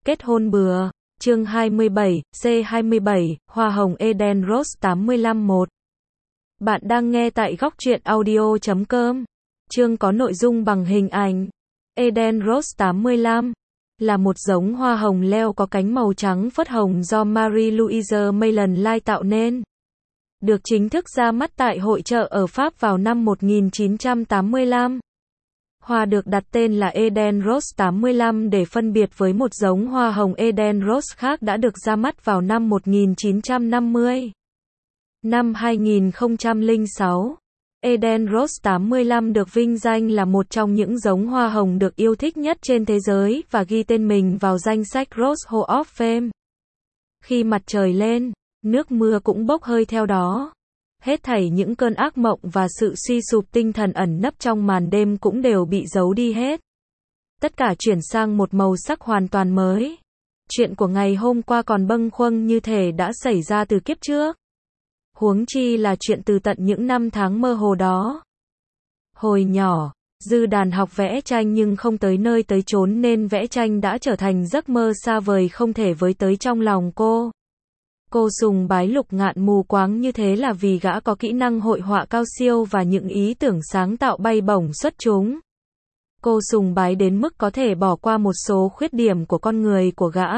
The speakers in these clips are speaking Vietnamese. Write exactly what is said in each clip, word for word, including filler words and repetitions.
Kết hôn bừa. Chương hai mươi bảy, C hai mươi bảy, Hoa hồng Eden Rose tám mươi lăm một. Bạn đang nghe tại góc truyện audio chấm com. Chương có nội dung bằng hình ảnh. Eden Rose tám mươi lăm là một giống hoa hồng leo có cánh màu trắng phớt hồng do Marie-Louise Maillon lai tạo nên. Được chính thức ra mắt tại hội chợ ở Pháp vào năm một nghìn chín trăm tám mươi lăm. Hoa được đặt tên là Eden Rose tám mươi lăm để phân biệt với một giống hoa hồng Eden Rose khác đã được ra mắt vào năm một nghìn chín trăm năm mươi. Năm hai nghìn không trăm lẻ sáu, Eden Rose tám mươi lăm được vinh danh là một trong những giống hoa hồng được yêu thích nhất trên thế giới và ghi tên mình vào danh sách Rose Hall of Fame. Khi mặt trời lên, nước mưa cũng bốc hơi theo đó. Hết thảy những cơn ác mộng và sự suy sụp tinh thần ẩn nấp trong màn đêm cũng đều bị giấu đi hết. Tất cả chuyển sang một màu sắc hoàn toàn mới. Chuyện của ngày hôm qua còn bâng khuâng như thể đã xảy ra từ kiếp trước. Huống chi là chuyện từ tận những năm tháng mơ hồ đó. Hồi nhỏ, Dư Đàn học vẽ tranh nhưng không tới nơi tới chốn nên vẽ tranh đã trở thành giấc mơ xa vời không thể với tới trong lòng cô. Cô sùng bái Lục Ngạn mù quáng như thế là vì gã có kỹ năng hội họa cao siêu và những ý tưởng sáng tạo bay bổng xuất chúng. Cô sùng bái đến mức có thể bỏ qua một số khuyết điểm của con người của gã.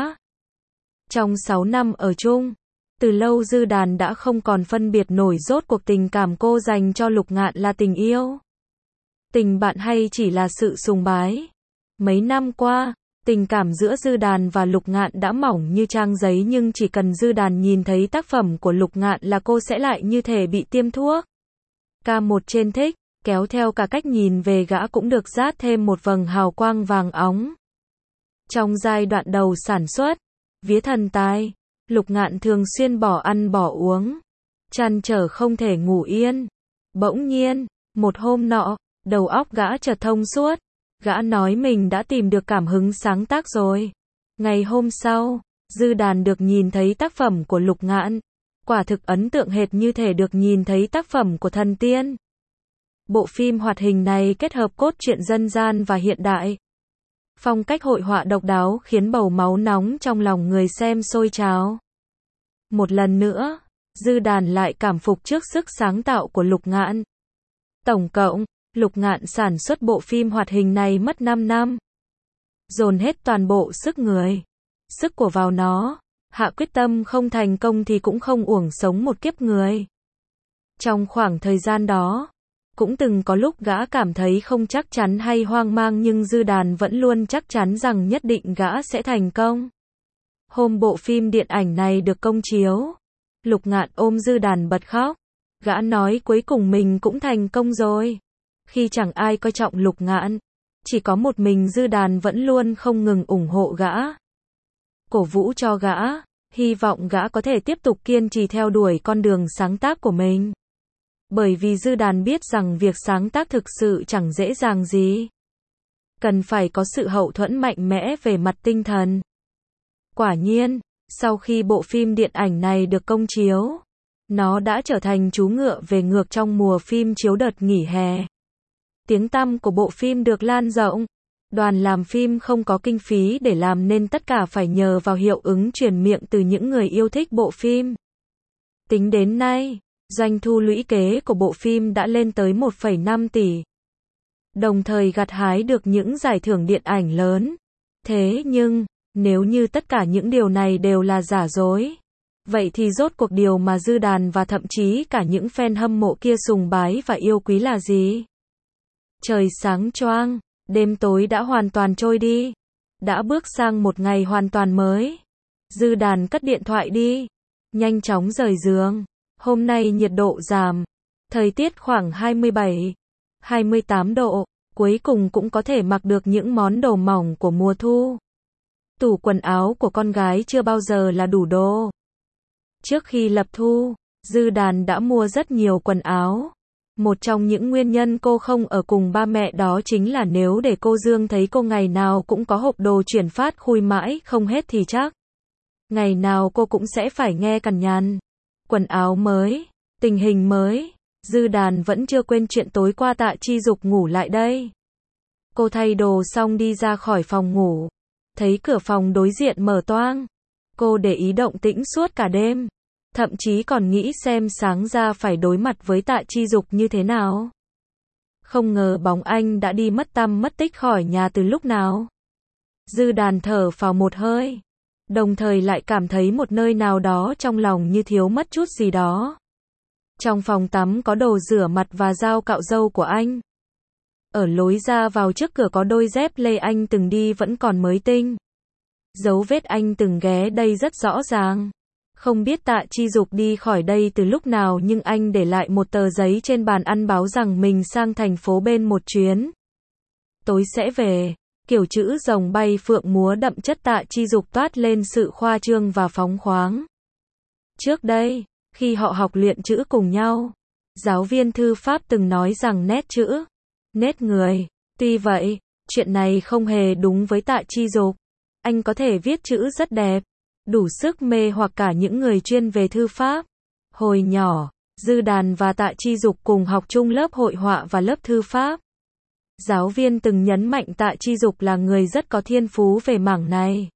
Trong sáu năm ở chung, từ lâu Dư Đàn đã không còn phân biệt nổi rốt cuộc tình cảm cô dành cho Lục Ngạn là tình yêu, tình bạn hay chỉ là sự sùng bái. Mấy năm qua, tình cảm giữa Dư Đàn và Lục Ngạn đã mỏng như trang giấy nhưng chỉ cần Dư Đàn nhìn thấy tác phẩm của Lục Ngạn là cô sẽ lại như thể bị tiêm thuốc. Ca một trên thích, kéo theo cả cách nhìn về gã cũng được dát thêm một vầng hào quang vàng óng. Trong giai đoạn đầu sản xuất, vía thần tài, Lục Ngạn thường xuyên bỏ ăn bỏ uống, trăn trở không thể ngủ yên. Bỗng nhiên, một hôm nọ, đầu óc gã chợt thông suốt. Gã nói mình đã tìm được cảm hứng sáng tác rồi. Ngày hôm sau, Dư Đàn được nhìn thấy tác phẩm của Lục Ngạn. Quả thực ấn tượng hệt như thể được nhìn thấy tác phẩm của thần tiên. Bộ phim hoạt hình này kết hợp cốt truyện dân gian và hiện đại. Phong cách hội họa độc đáo khiến bầu máu nóng trong lòng người xem sôi trào. Một lần nữa, Dư Đàn lại cảm phục trước sức sáng tạo của Lục Ngạn. Tổng cộng, Lục Ngạn sản xuất bộ phim hoạt hình này mất năm năm. Dồn hết toàn bộ sức người, sức của vào nó, hạ quyết tâm không thành công thì cũng không uổng sống một kiếp người. Trong khoảng thời gian đó, cũng từng có lúc gã cảm thấy không chắc chắn hay hoang mang nhưng Dư Đàn vẫn luôn chắc chắn rằng nhất định gã sẽ thành công. Hôm bộ phim điện ảnh này được công chiếu, Lục Ngạn ôm Dư Đàn bật khóc. Gã nói cuối cùng mình cũng thành công rồi. Khi chẳng ai coi trọng Lục Ngạn, chỉ có một mình Dư Đàn vẫn luôn không ngừng ủng hộ gã, cổ vũ cho gã, hy vọng gã có thể tiếp tục kiên trì theo đuổi con đường sáng tác của mình. Bởi vì Dư Đàn biết rằng việc sáng tác thực sự chẳng dễ dàng gì. Cần phải có sự hậu thuẫn mạnh mẽ về mặt tinh thần. Quả nhiên, sau khi bộ phim điện ảnh này được công chiếu, nó đã trở thành chú ngựa về ngược trong mùa phim chiếu đợt nghỉ hè. Tiếng tăm của bộ phim được lan rộng. Đoàn làm phim không có kinh phí để làm nên tất cả phải nhờ vào hiệu ứng truyền miệng từ những người yêu thích bộ phim. Tính đến nay, doanh thu lũy kế của bộ phim đã lên tới một phẩy năm tỷ. Đồng thời gặt hái được những giải thưởng điện ảnh lớn. Thế nhưng, nếu như tất cả những điều này đều là giả dối, vậy thì rốt cuộc điều mà Dư Đàn và thậm chí cả những fan hâm mộ kia sùng bái và yêu quý là gì? Trời sáng choang, đêm tối đã hoàn toàn trôi đi. Đã bước sang một ngày hoàn toàn mới. Dư Đàn cất điện thoại đi, nhanh chóng rời giường. Hôm nay nhiệt độ giảm, thời tiết khoảng hai mươi bảy, hai mươi tám độ, cuối cùng cũng có thể mặc được những món đồ mỏng của mùa thu. Tủ quần áo của con gái chưa bao giờ là đủ đồ. Trước khi lập thu, Dư Đàn đã mua rất nhiều quần áo. Một trong những nguyên nhân cô không ở cùng ba mẹ đó chính là nếu để cô Dương thấy cô ngày nào cũng có hộp đồ chuyển phát khui mãi không hết thì chắc ngày nào cô cũng sẽ phải nghe cằn nhằn. Quần áo mới, tình hình mới, Dư Đàn vẫn chưa quên chuyện tối qua Tạ Chi Dục ngủ lại đây. Cô thay đồ xong đi ra khỏi phòng ngủ. thấy cửa phòng đối diện mở toang. Cô để ý động tĩnh suốt cả đêm. Thậm chí còn nghĩ xem sáng ra phải đối mặt với Tạ Chi Dục như thế nào. Không ngờ bóng anh đã đi mất tăm mất tích khỏi nhà từ lúc nào. Dư Đàn thở phào một hơi. Đồng thời lại cảm thấy một nơi nào đó trong lòng như thiếu mất chút gì đó. Trong phòng tắm có đồ rửa mặt và dao cạo râu của anh. Ở lối ra vào trước cửa có đôi dép lê anh từng đi vẫn còn mới tinh. Dấu vết anh từng ghé đây rất rõ ràng. Không biết Tạ Chi Dục đi khỏi đây từ lúc nào nhưng anh để lại một tờ giấy trên bàn ăn báo rằng mình sang thành phố bên một chuyến. Tối sẽ về. Kiểu chữ rồng bay phượng múa đậm chất Tạ Chi Dục toát lên sự khoa trương và phóng khoáng. Trước đây, khi họ học luyện chữ cùng nhau, giáo viên thư pháp từng nói rằng nét chữ, nét người. Tuy vậy, chuyện này không hề đúng với Tạ Chi Dục. Anh có thể viết chữ rất đẹp, đủ sức mê hoặc cả những người chuyên về thư pháp. Hồi nhỏ, Dư Đàn và Tạ Chi Dục cùng học chung lớp hội họa và lớp thư pháp. Giáo viên từng nhấn mạnh Tạ Chi Dục là người rất có thiên phú về mảng này.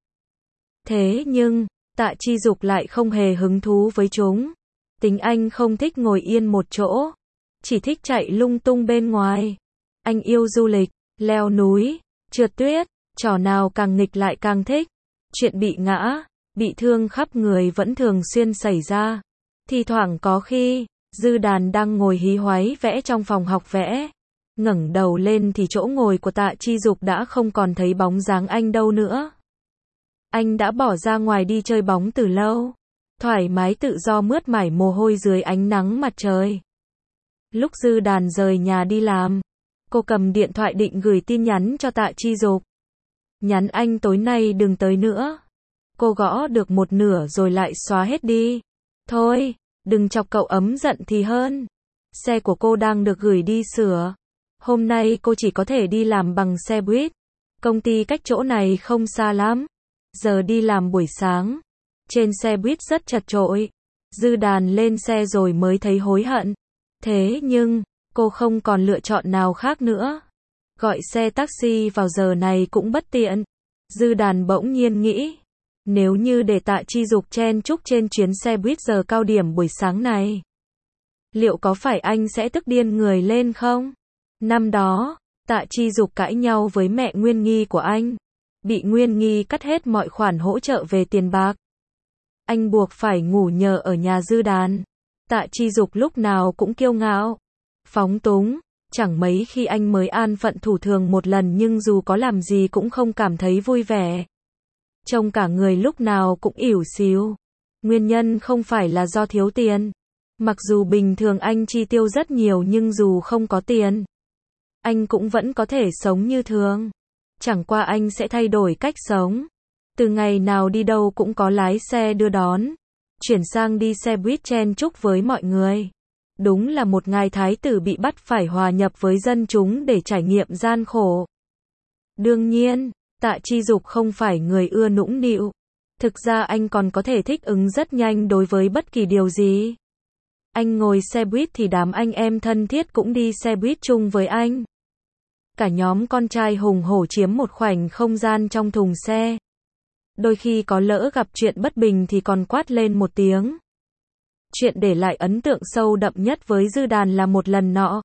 Thế nhưng, Tạ Chi Dục lại không hề hứng thú với chúng. Tính anh không thích ngồi yên một chỗ, chỉ thích chạy lung tung bên ngoài. Anh yêu du lịch, leo núi, trượt tuyết, trò nào càng nghịch lại càng thích. Chuyện bị ngã, bị thương khắp người vẫn thường xuyên xảy ra. Thì thoảng có khi, Dư Đàn đang ngồi hí hoáy vẽ trong phòng học vẽ. Ngẩng đầu lên thì chỗ ngồi của Tạ Chi Dục đã không còn thấy bóng dáng anh đâu nữa. Anh đã bỏ ra ngoài đi chơi bóng từ lâu. Thoải mái tự do mướt mải mồ hôi dưới ánh nắng mặt trời. Lúc Dư Đàn rời nhà đi làm, cô cầm điện thoại định gửi tin nhắn cho Tạ Chi Dục. Nhắn anh tối nay đừng tới nữa. Cô gõ được một nửa rồi lại xóa hết đi. Thôi, đừng chọc cậu ấm giận thì hơn. Xe của cô đang được gửi đi sửa. Hôm nay cô chỉ có thể đi làm bằng xe buýt. Công ty cách chỗ này không xa lắm. Giờ đi làm buổi sáng. Trên xe buýt rất chật chội. Dư Đàn lên xe rồi mới thấy hối hận. Thế nhưng, cô không còn lựa chọn nào khác nữa. Gọi xe taxi vào giờ này cũng bất tiện. Dư Đàn bỗng nhiên nghĩ. Nếu như để Tạ Chi Dục chen chúc trên chuyến xe buýt giờ cao điểm buổi sáng này. Liệu có phải anh sẽ tức điên người lên không? Năm đó, Tạ Chi Dục cãi nhau với mẹ Nguyên Nghi của anh. Bị Nguyên Nghi cắt hết mọi khoản hỗ trợ về tiền bạc. Anh buộc phải ngủ nhờ ở nhà Dư Đàn. Tạ Chi Dục lúc nào cũng kiêu ngạo, phóng túng. Chẳng mấy khi anh mới an phận thủ thường một lần nhưng dù có làm gì cũng không cảm thấy vui vẻ. Trông cả người lúc nào cũng ỉu xìu. Nguyên nhân không phải là do thiếu tiền. Mặc dù bình thường anh chi tiêu rất nhiều nhưng dù không có tiền, anh cũng vẫn có thể sống như thường. Chẳng qua anh sẽ thay đổi cách sống. Từ ngày nào đi đâu cũng có lái xe đưa đón. Chuyển sang đi xe buýt chen chúc với mọi người. Đúng là một ngài thái tử bị bắt phải hòa nhập với dân chúng để trải nghiệm gian khổ. Đương nhiên, Tạ Chi Dục không phải người ưa nũng nịu. Thực ra anh còn có thể thích ứng rất nhanh đối với bất kỳ điều gì. Anh ngồi xe buýt thì đám anh em thân thiết cũng đi xe buýt chung với anh. Cả nhóm con trai hùng hổ chiếm một khoảnh không gian trong thùng xe. Đôi khi có lỡ gặp chuyện bất bình thì còn quát lên một tiếng. Chuyện để lại ấn tượng sâu đậm nhất với Dư Đàn là một lần nọ.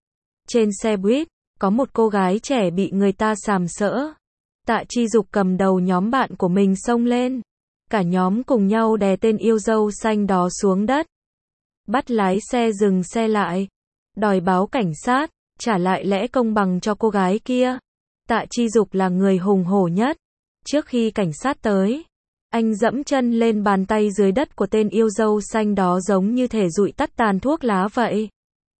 Trên xe buýt, có một cô gái trẻ bị người ta sàm sỡ. Tạ Chi Dục cầm đầu nhóm bạn của mình xông lên. Cả nhóm cùng nhau đè tên yêu dâu xanh đó xuống đất. Bắt lái xe dừng xe lại. Đòi báo cảnh sát, trả lại lẽ công bằng cho cô gái kia. Tạ Chi Dục là người hùng hổ nhất. Trước khi cảnh sát tới, anh dẫm chân lên bàn tay dưới đất của tên yêu dâu xanh đó giống như thể dụi tắt tàn thuốc lá vậy.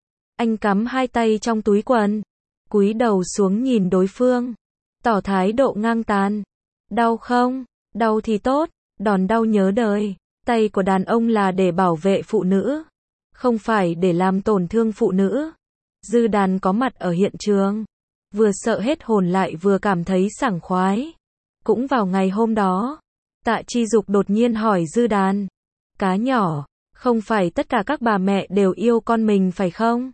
Anh cắm hai tay trong túi quần, cúi đầu xuống nhìn đối phương, tỏ thái độ ngang tàn. Đau không? Đau thì tốt, đòn đau nhớ đời. Tay của đàn ông là để bảo vệ phụ nữ, không phải để làm tổn thương phụ nữ. Dư Đàn có mặt ở hiện trường, vừa sợ hết hồn lại vừa cảm thấy sảng khoái. Cũng vào ngày hôm đó, Tạ Chi Dục đột nhiên hỏi Dư Đàn. Cá nhỏ, không phải tất cả các bà mẹ đều yêu con mình phải không?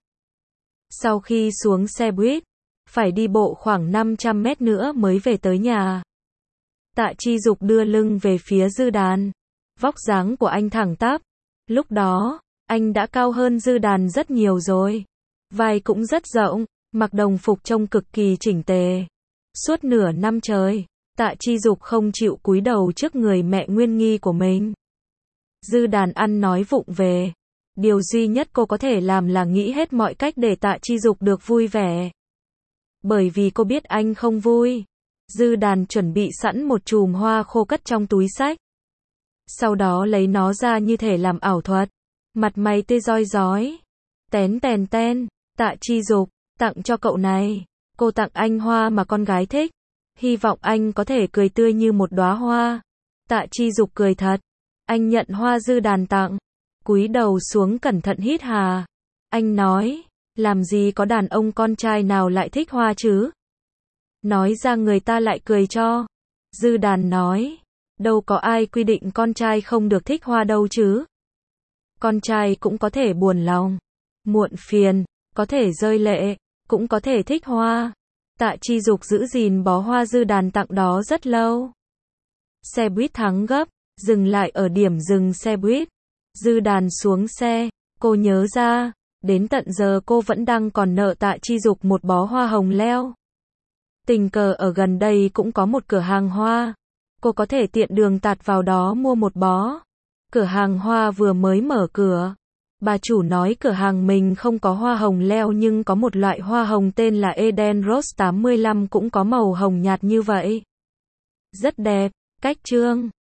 Sau khi xuống xe buýt, phải đi bộ khoảng năm trăm mét nữa mới về tới nhà. Tạ Chi Dục đưa lưng về phía Dư Đàn. Vóc dáng của anh thẳng tắp. Lúc đó, anh đã cao hơn Dư Đàn rất nhiều rồi. Vai cũng rất rộng, mặc đồng phục trông cực kỳ chỉnh tề. Suốt nửa năm trời, Tạ Chi Dục không chịu cúi đầu trước người mẹ Nguyên Nghi của mình. Dư Đàn ăn nói vụng về. Điều duy nhất cô có thể làm là nghĩ hết mọi cách để Tạ Chi Dục được vui vẻ. Bởi vì cô biết anh không vui. Dư Đàn chuẩn bị sẵn một chùm hoa khô cất trong túi xách. Sau đó lấy nó ra như thể làm ảo thuật. Mặt mày tươi rói rói. Tén tèn ten, Tạ Chi Dục, tặng cho cậu này. Cô tặng anh hoa mà con gái thích. Hy vọng anh có thể cười tươi như một đóa hoa. Tạ Chi Dục cười thật. Anh nhận hoa Dư Đàn tặng. Cúi đầu xuống cẩn thận hít hà. Anh nói, làm gì có đàn ông con trai nào lại thích hoa chứ? Nói ra người ta lại cười cho. Dư Đàn nói, đâu có ai quy định con trai không được thích hoa đâu chứ. Con trai cũng có thể buồn lòng, muộn phiền, có thể rơi lệ, cũng có thể thích hoa. Tạ Chi Dục giữ gìn bó hoa Dư Đàn tặng đó rất lâu. Xe buýt thắng gấp, dừng lại ở điểm dừng xe buýt. Dư Đàn xuống xe, cô nhớ ra, đến tận giờ cô vẫn đang còn nợ Tạ Chi Dục một bó hoa hồng leo. Tình cờ ở gần đây cũng có một cửa hàng hoa. Cô có thể tiện đường tạt vào đó mua một bó. Cửa hàng hoa vừa mới mở cửa. Bà chủ nói cửa hàng mình không có hoa hồng leo nhưng có một loại hoa hồng tên là Eden Rose tám mươi lăm cũng có màu hồng nhạt như vậy. Rất đẹp, cách trương.